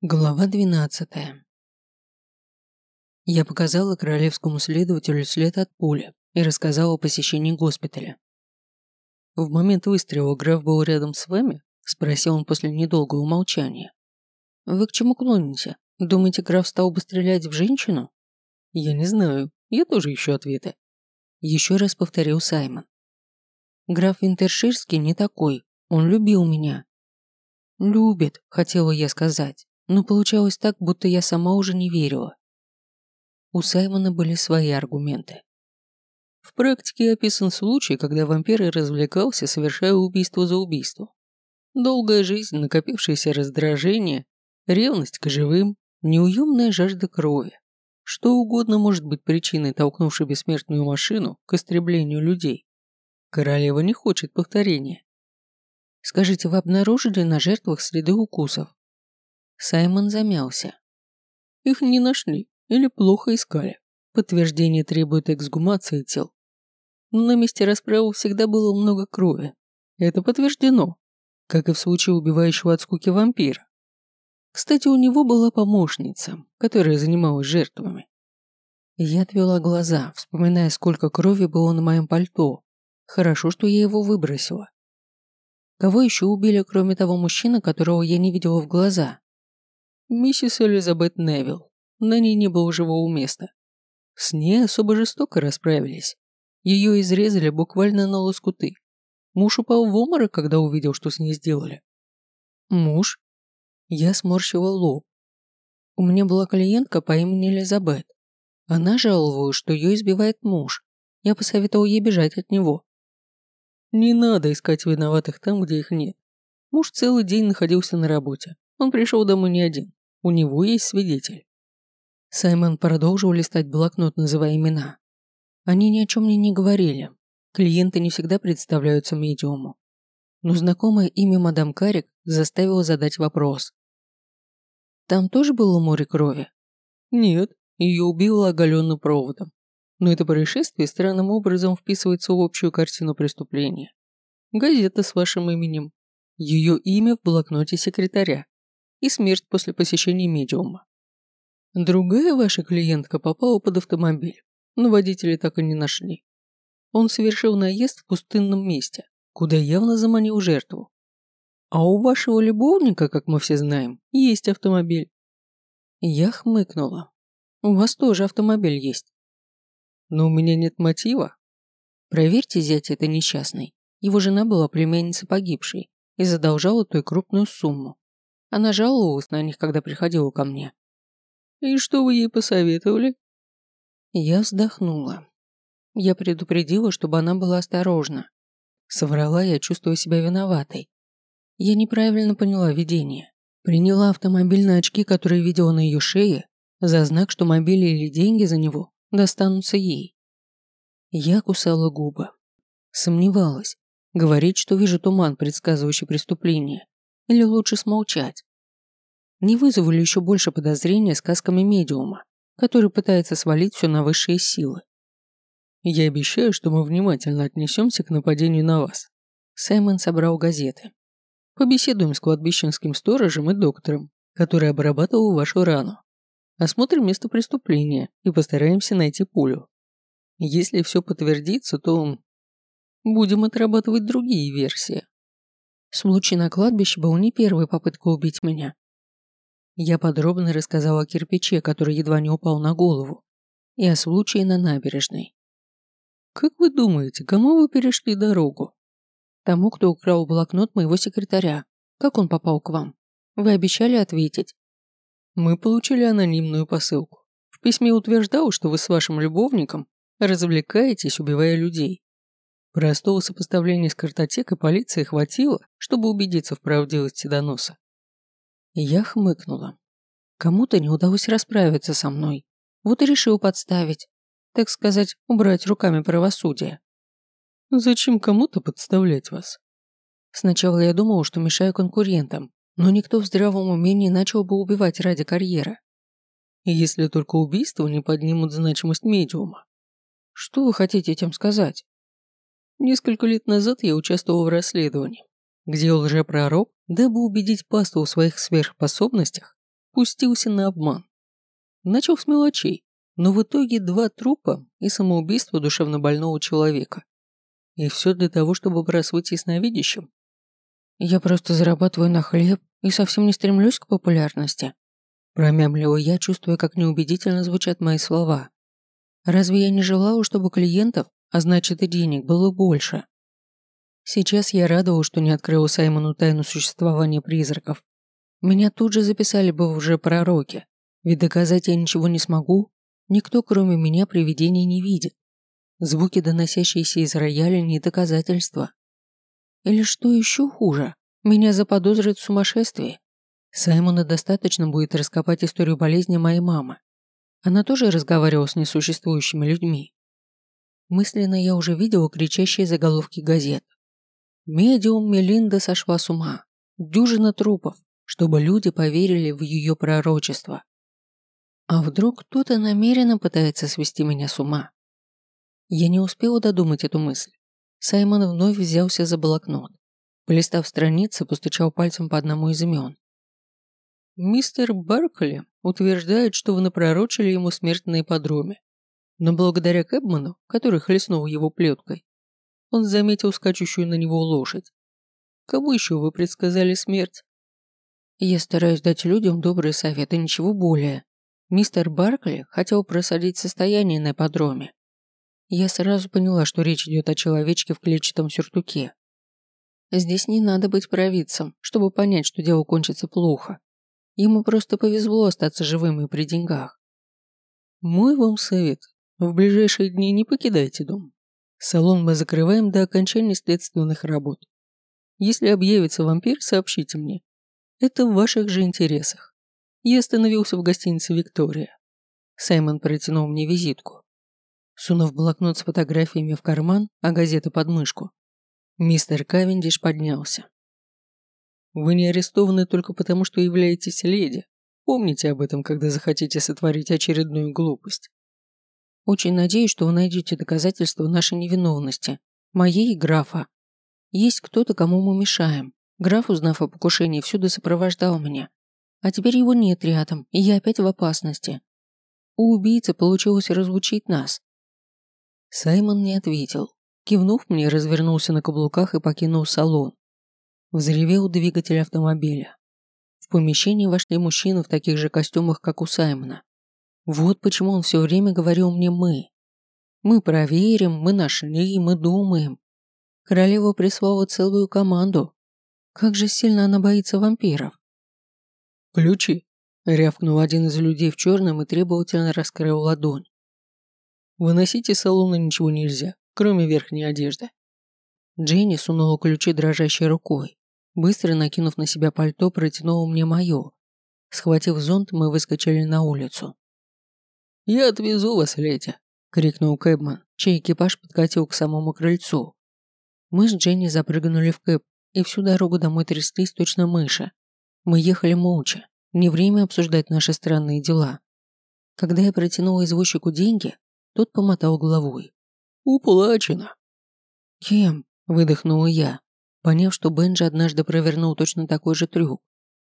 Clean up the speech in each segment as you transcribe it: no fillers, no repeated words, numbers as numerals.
Глава 12. Я показала королевскому следователю след от пули и рассказала о посещении госпиталя. «В момент выстрела граф был рядом с вами?» – спросил он после недолгого умолчания. «Вы к чему клоните? Думаете, граф стал бы стрелять в женщину?» «Я не знаю. Я тоже ищу ответы». Еще раз повторил Саймон. «Граф Винтерширский не такой. Он любил меня». «Любит», – хотела я сказать, но получалось так, будто я сама уже не верила. У Саймона были свои аргументы. В практике описан случай, когда вампир развлекался, совершая убийство за убийством. Долгая жизнь, накопившееся раздражение, ревность к живым, неуемная жажда крови. Что угодно может быть причиной, толкнувшей бессмертную машину к истреблению людей. Королева не хочет повторения. «Скажите, вы обнаружили на жертвах следы укусов?» Саймон замялся. «Их не нашли или плохо искали. Подтверждение требует эксгумации тел. Но на месте расправы всегда было много крови. Это подтверждено, как и в случае убивающего от скуки вампира. Кстати, у него была помощница, которая занималась жертвами». Я отвела глаза, вспоминая, сколько крови было на моем пальто. Хорошо, что я его выбросила. Кого еще убили, кроме того мужчины, которого я не видела в глаза? Миссис Элизабет Невилл. На ней не было живого места. С ней особо жестоко расправились. Ее изрезали буквально на лоскуты. Муж упал в обморок, когда увидел, что с ней сделали. Муж? Я сморщила лоб. У меня была клиентка по имени Элизабет. Она жаловалась, что ее избивает муж. Я посоветовал ей бежать от него. Не надо искать виноватых там, где их нет. Муж целый день находился на работе. Он пришел домой не один. У него есть свидетель. Саймон продолжил листать блокнот, называя имена. Они ни о чем мне не говорили. Клиенты не всегда представляются медиуму. Но знакомое имя мадам Карик заставило задать вопрос. Там тоже было море крови? Нет, ее убило оголенным проводом. Но это происшествие странным образом вписывается в общую картину преступления. Газета с вашим именем. Ее имя в блокноте секретаря. И смерть после посещения медиума. Другая ваша клиентка попала под автомобиль, но водителя так и не нашли. Он совершил наезд в пустынном месте, куда явно заманил жертву. А у вашего любовника, как мы все знаем, есть автомобиль. Я хмыкнула. У вас тоже автомобиль есть. Но у меня нет мотива. Проверьте зятя это несчастный. Его жена была племянницей погибшей и задолжала той крупную сумму. Она жаловалась на них, когда приходила ко мне. И что вы ей посоветовали? Я вздохнула. Я предупредила, чтобы она была осторожна. Соврала я, чувствуя себя виноватой. Я неправильно поняла видение. Приняла автомобиль на очки, которые видела на ее шее, за знак, что мобиль или деньги за него достанутся ей. Я кусала губы. Сомневалась, говорить, что вижу туман, предсказывающий преступление, или лучше смолчать. Не вызову ли еще больше подозрения сказками медиума, который пытается свалить все на высшие силы? Я обещаю, что мы внимательно отнесемся к нападению на вас. Саймон собрал газеты. Побеседуем с кладбищенским сторожем и доктором, который обрабатывал вашу рану. Осмотрим место преступления и постараемся найти пулю. Если все подтвердится, то будем отрабатывать другие версии. Случай на кладбище был не первой попыткой убить меня. Я подробно рассказала о кирпиче, который едва не упал на голову, и о случае на набережной. Как вы думаете, кому вы перешли дорогу? Тому, кто украл блокнот моего секретаря. Как он попал к вам? Вы обещали ответить. Мы получили анонимную посылку. В письме утверждалось, что вы с вашим любовником развлекаетесь, убивая людей. Простого сопоставления с картотекой полиции хватило, чтобы убедиться в правдивости доноса. Я хмыкнула. Кому-то не удалось расправиться со мной. Вот и решил подставить. Так сказать, убрать руками правосудие. Зачем кому-то подставлять вас? Сначала я думала, что мешаю конкурентам, но никто в здравом уме не начал бы убивать ради карьеры. Если только убийства не поднимут значимость медиума. Что вы хотите этим сказать? Несколько лет назад я участвовал в расследовании, где лжепророк, дабы убедить паству в своих сверхспособностях, пустился на обман. Начал с мелочей, но в итоге 2 трупа и самоубийство душевнобольного человека. И все для того, чтобы бросать ясновидящим. Я просто зарабатываю на хлеб и совсем не стремлюсь к популярности. Промямлила я, чувствуя, как неубедительно звучат мои слова. Разве я не желала, чтобы клиентов, а значит и денег, было больше? Сейчас я радовалась, что не открыла Саймону тайну существования призраков. Меня тут же записали бы уже пророки, ведь доказать я ничего не смогу, никто кроме меня привидений не видит. Звуки, доносящиеся из рояля, не доказательства. Или что еще хуже, меня заподозрят в сумасшествии. Саймону достаточно будет раскопать историю болезни моей мамы. Она тоже разговаривала с несуществующими людьми. Мысленно я уже видела кричащие заголовки газет. Медиум Мелинда сошла с ума. Дюжина трупов, чтобы люди поверили в ее пророчество. А вдруг кто-то намеренно пытается свести меня с ума? Я не успела додумать эту мысль. Саймон вновь взялся за блокнот. Полистав страницы, постучал пальцем по одному из имен. Мистер Баркли утверждает, что вы напророчили ему смерть на ипподроме. Но благодаря Кэбману, который хлестнул его плеткой, он заметил скачущую на него лошадь. Кому еще вы предсказали смерть? Я стараюсь дать людям добрые советы, ничего более. Мистер Баркли хотел просадить состояние на ипподроме. Я сразу поняла, что речь идет о человечке в клетчатом сюртуке. Здесь не надо быть провидцем, чтобы понять, что дело кончится плохо. Ему просто повезло остаться живым и при деньгах. Мой вам совет. В ближайшие дни не покидайте дом. Салон мы закрываем до окончания следственных работ. Если объявится вампир, сообщите мне. Это в ваших же интересах. Я остановился в гостинице «Виктория». Саймон протянул мне визитку. Сунув блокнот с фотографиями в карман, а газеты под мышку, мистер Кавендиш поднялся. Вы не арестованы только потому, что являетесь леди. Помните об этом, когда захотите сотворить очередную глупость. Очень надеюсь, что вы найдете доказательства нашей невиновности, моей и графа. Есть кто-то, кому мы мешаем. Граф, узнав о покушении, всюду сопровождал меня. А теперь его нет рядом, и я опять в опасности. У убийцы получилось разлучить нас. Саймон не ответил. Кивнув мне, развернулся на каблуках и покинул салон. Взревел двигатель автомобиля. В помещение вошли мужчины в таких же костюмах, как у Саймона. Вот почему он все время говорил мне «мы». Мы проверим, мы нашли, мы думаем. Королева прислала целую команду. Как же сильно она боится вампиров. «Ключи», — рявкнул один из людей в черном и требовательно раскрыл ладонь. «Выносить из салона ничего нельзя, кроме верхней одежды». Дженни сунула ключи дрожащей рукой. Быстро накинув на себя пальто, протянула мне мое. Схватив зонт, мы выскочили на улицу. «Я отвезу вас, леди», — крикнул Кэбман, чей экипаж подкатил к самому крыльцу. Мы с Дженни запрыгнули в кэб, и всю дорогу домой тряслись точно мыши. Мы ехали молча, не время обсуждать наши странные дела. Когда я протянула извозчику деньги, тот помотал головой. «Уплачено». «Кем?» – выдохнула я, поняв, что Бенджи однажды провернул точно такой же трюк.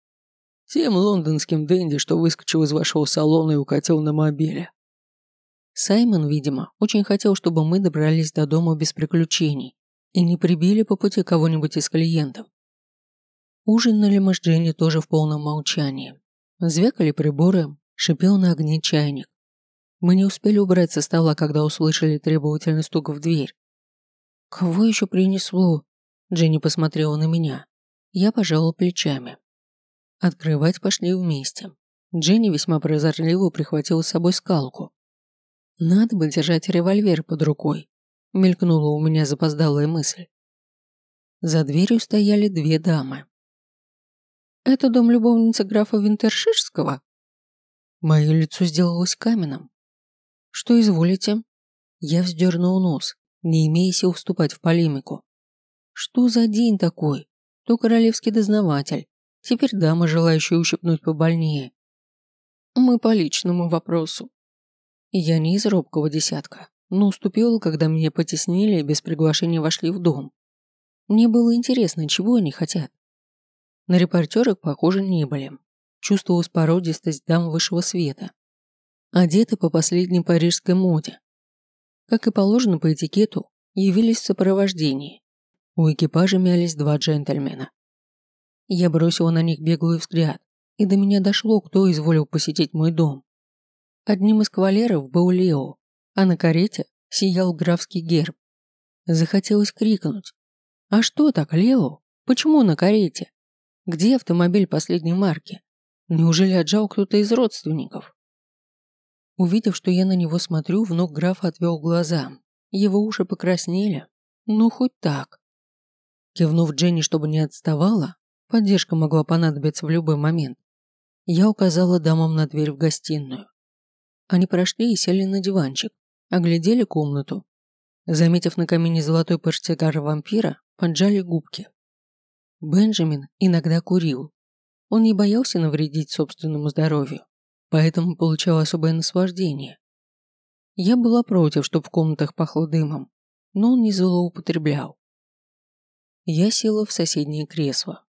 «Тем лондонским денди, что выскочил из вашего салона и укатил на мобиле». Саймон, видимо, очень хотел, чтобы мы добрались до дома без приключений и не прибили по пути кого-нибудь из клиентов. Ужинали мы с Дженни тоже в полном молчании. Звякали приборы, шипел на огне чайник. Мы не успели убрать со стола, когда услышали требовательный стук в дверь. «Кого еще принесло?» Дженни посмотрела на меня. Я пожала плечами. Открывать пошли вместе. Дженни весьма прозорливо прихватила с собой скалку. «Надо бы держать револьвер под рукой», — мелькнула у меня запоздалая мысль. За дверью стояли 2 дамы. «Это дом любовницы графа Винтерширского?» Мое лицо сделалось каменным. «Что изволите?» Я вздернул нос, не имея сил вступать в полемику. «Что за день такой? То королевский дознаватель, теперь дама, желающая ущипнуть побольнее. Мы по личному вопросу». Я не из робкого десятка, но уступила, когда меня потеснили и без приглашения вошли в дом. Мне было интересно, чего они хотят. На репортерок, похоже, не были. чувствовалась породистость дам высшего света, одеты по последней парижской моде. Как и положено по этикету, явились в сопровождении. У экипажа мялись два джентльмена. Я бросила на них беглый взгляд, и до меня дошло, кто изволил посетить мой дом. Одним из кавалеров был Лео, а на карете сиял графский герб. Захотелось крикнуть: «А что так, Лео? Почему на карете? Где автомобиль последней марки? Неужели отжал кто-то из родственников?» Увидев, что я на него смотрю, внук графа отвел глаза. Его уши покраснели. Ну, хоть так. Кивнув Дженни, чтобы не отставала, поддержка могла понадобиться в любой момент, я указала дамам на дверь в гостиную. Они прошли и сели на диванчик, оглядели комнату. Заметив на камине золотой портсигар вампира, поджали губки. Бенджамин иногда курил. Он не боялся навредить собственному здоровью, поэтому получал особое наслаждение. Я была против, чтобы в комнатах пахло дымом, но он не злоупотреблял. Я села в соседнее кресло.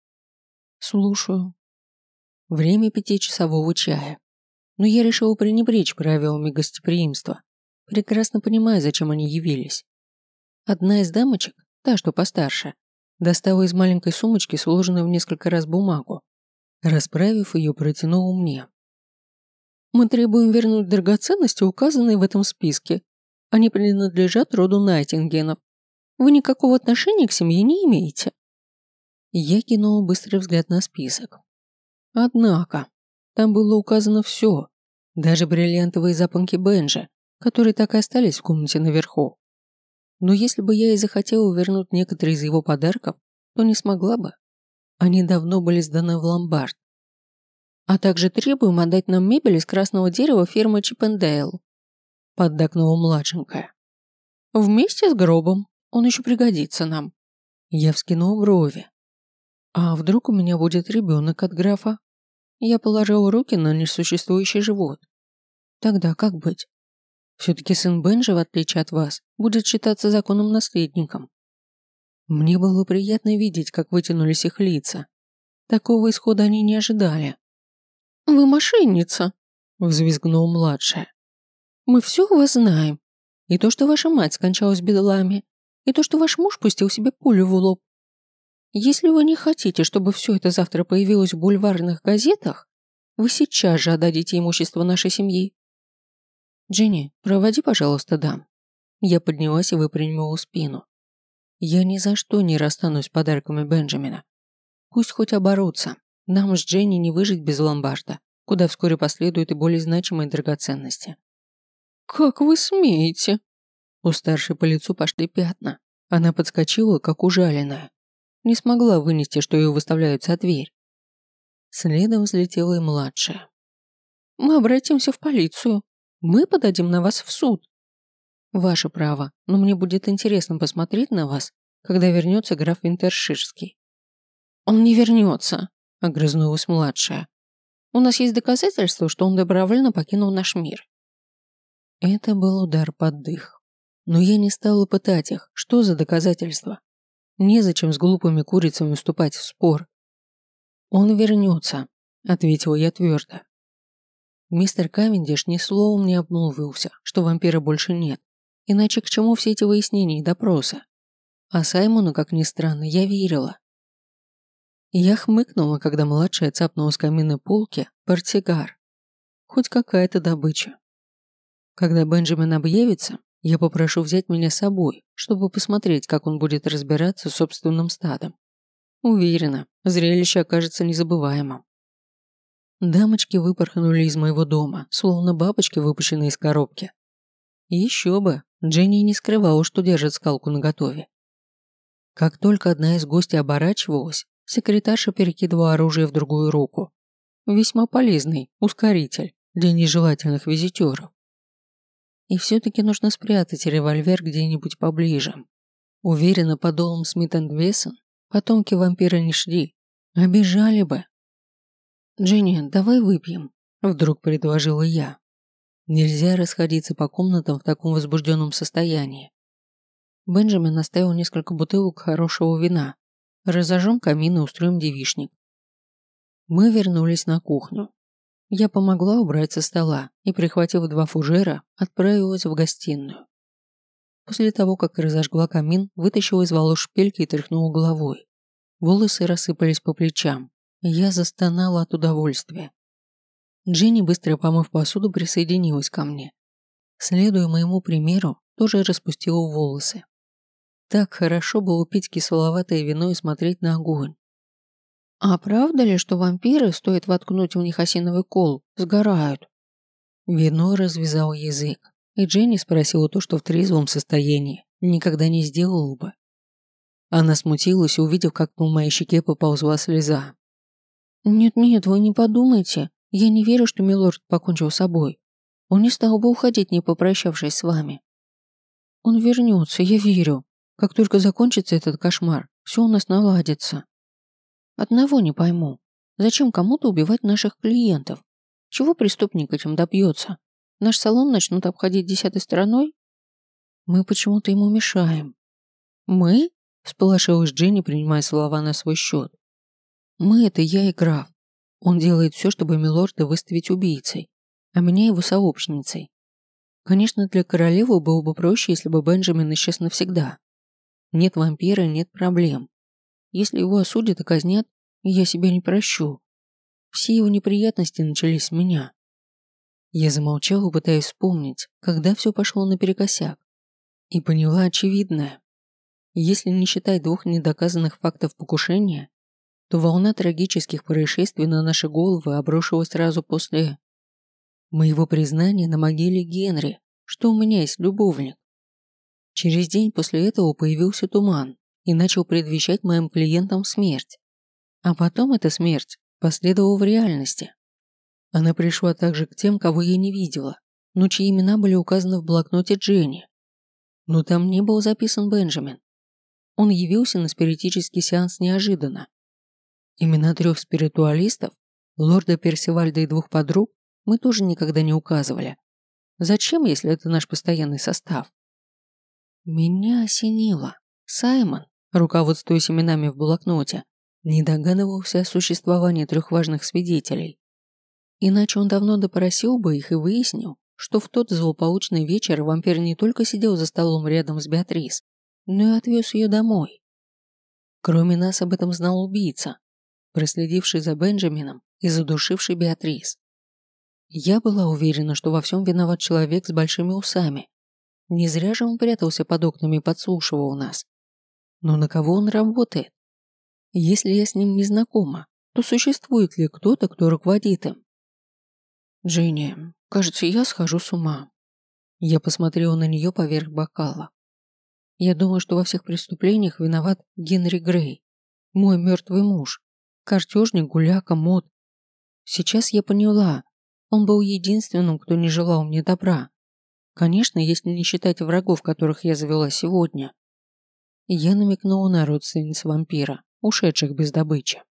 Слушаю. Время 5-часового чая. Но я решила пренебречь правилами гостеприимства, прекрасно понимая, зачем они явились. Одна из дамочек, та, что постарше, достала из маленькой сумочки сложенную в несколько раз бумагу. Расправив ее, протянула мне. «Мы требуем вернуть драгоценности, указанные в этом списке. Они принадлежат роду Найтингенов. Вы никакого отношения к семье не имеете». Я кинула быстрый взгляд на список. Однако, там было указано все, даже бриллиантовые запонки Бенджа, которые так и остались в комнате наверху. Но если бы я и захотела вернуть некоторые из его подарков, то не смогла бы. Они давно были сданы в ломбард. А также требуем отдать нам мебель из красного дерева фирмы Чиппендейл, поддакнула младшенькая. Вместе с гробом, он еще пригодится нам. Я вскинула брови. А вдруг у меня будет ребенок от графа? Я положила руки на несуществующий живот. Тогда как быть? Все-таки сын Бенджи, в отличие от вас, будет считаться законным наследником. Мне было приятно видеть, как вытянулись их лица. Такого исхода они не ожидали. «Вы мошенница!» – взвизгнула младшая. «Мы все у вас знаем. И то, что ваша мать скончалась бедлами, и то, что ваш муж пустил себе пулю в лоб. Если вы не хотите, чтобы все это завтра появилось в бульварных газетах, вы сейчас же отдадите имущество нашей семьи. Дженни, проводи, пожалуйста, дам». Я поднялась и выпрямила спину. Я ни за что не расстанусь с подарками Бенджамина. Пусть хоть оборотся. Нам с Дженни не выжить без ломбарда, куда вскоре последуют и более значимые драгоценности. «Как вы смеете?» У старшей по лицу пошли пятна. Она подскочила, как ужаленная. Не смогла вынести, что ее выставляют за дверь. Следом взлетела и младшая. «Мы обратимся в полицию. Мы подадим на вас в суд». «Ваше право, но мне будет интересно посмотреть на вас, когда вернется граф Винтерширский». «Он не вернется», — огрызнулась младшая. «У нас есть доказательства, что он добровольно покинул наш мир». Это был удар под дых. Но я не стала пытать их. Что за доказательства? Незачем с глупыми курицами вступать в спор. «Он вернется», — ответила я твердо. Мистер Кавендиш ни словом не обмолвился, что вампира больше нет. Иначе к чему все эти выяснения и допросы? А Саймону, как ни странно, я верила. Я хмыкнула, когда младшая цапнула с каминной полки портсигар. Хоть какая-то добыча. Когда Бенджамин объявится, я попрошу взять меня с собой, чтобы посмотреть, как он будет разбираться с собственным стадом. Уверена, зрелище окажется незабываемым. Дамочки выпорхнули из моего дома, словно бабочки, выпущенные из коробки. И еще бы, Дженни не скрывала, что держит скалку наготове. Как только одна из гостей оборачивалась, секретарша перекидывала оружие в другую руку. Весьма полезный ускоритель для нежелательных визитеров. И все-таки нужно спрятать револьвер где-нибудь поближе. Уверена, по долам Смит энд Вессон потомки вампира не шли, обижали бы. «Дженни, давай выпьем», – вдруг предложила я. Нельзя расходиться по комнатам в таком возбужденном состоянии. Бенджамин оставил несколько бутылок хорошего вина. Разожжем камин и устроим девичник. Мы вернулись на кухню. Я помогла убрать со стола и, прихватив 2 фужера, отправилась в гостиную. После того, как разожгла камин, вытащила из волос шпильки и тряхнула головой. Волосы рассыпались по плечам, и я застонала от удовольствия. Дженни, быстро помыв посуду, присоединилась ко мне. Следуя моему примеру, тоже распустила волосы. Так хорошо было пить кисловатое вино и смотреть на огонь. «А правда ли, что вампиры, стоит воткнуть в них осиновый кол, сгорают?» Вино развязал язык, и Дженни спросила то, что в трезвом состоянии никогда не сделала бы. Она смутилась, увидев, как по моей щеке поползла слеза. «Нет-нет, вы не подумайте. Я не верю, что милорд покончил с собой. Он не стал бы уходить, не попрощавшись с вами. Он вернется, я верю. Как только закончится этот кошмар, все у нас наладится. Одного не пойму. Зачем кому-то убивать наших клиентов? Чего преступник этим добьется? Наш салон начнут обходить 10-й стороной? Мы почему-то ему мешаем». «Мы?» – всполошилась Дженни, принимая слова на свой счет. «Мы – это я и граф. Он делает все, чтобы милорда выставить убийцей, а меня его сообщницей. Конечно, для королевы было бы проще, если бы Бенджамин исчез навсегда. Нет вампира, нет проблем. Если его осудят и казнят, я себя не прощу. Все его неприятности начались с меня». Я замолчала, пытаясь вспомнить, когда все пошло наперекосяк, и поняла очевидное. Если не считать 2 недоказанных фактов покушения, то волна трагических происшествий на наши головы обрушилась сразу после моего признания на могиле Генри, что у меня есть любовник. Через день после этого появился туман и начал предвещать моим клиентам смерть. А потом эта смерть последовала в реальности. Она пришла также к тем, кого я не видела, но чьи имена были указаны в блокноте Дженни. Но там не был записан Бенджамин. Он явился на спиритический сеанс неожиданно. Имена 3 спиритуалистов, лорда Персивальда и 2 подруг, мы тоже никогда не указывали. Зачем, если это наш постоянный состав? Меня осенило. Саймон, руководствуясь именами в блокноте, не догадывался о существовании 3 важных свидетелей. Иначе он давно допросил бы их и выяснил, что в тот злополучный вечер вампир не только сидел за столом рядом с Беатрис, но и отвез ее домой. Кроме нас об этом знал убийца, проследивший за Бенджамином и задушивший Беатрис. Я была уверена, что во всем виноват человек с большими усами. Не зря же он прятался под окнами и подслушивал нас. Но на кого он работает? Если я с ним не знакома, то существует ли кто-то, кто руководит им? «Дженни, кажется, я схожу с ума». Я посмотрела на нее поверх бокала. Я думаю, что во всех преступлениях виноват Генри Грей, мой мертвый муж, картежник, гуляка, мод. Сейчас я поняла, он был единственным, кто не желал мне добра. Конечно, если не считать врагов, которых я завела сегодня. Я намекнула на родственниц вампира, ушедших без добычи.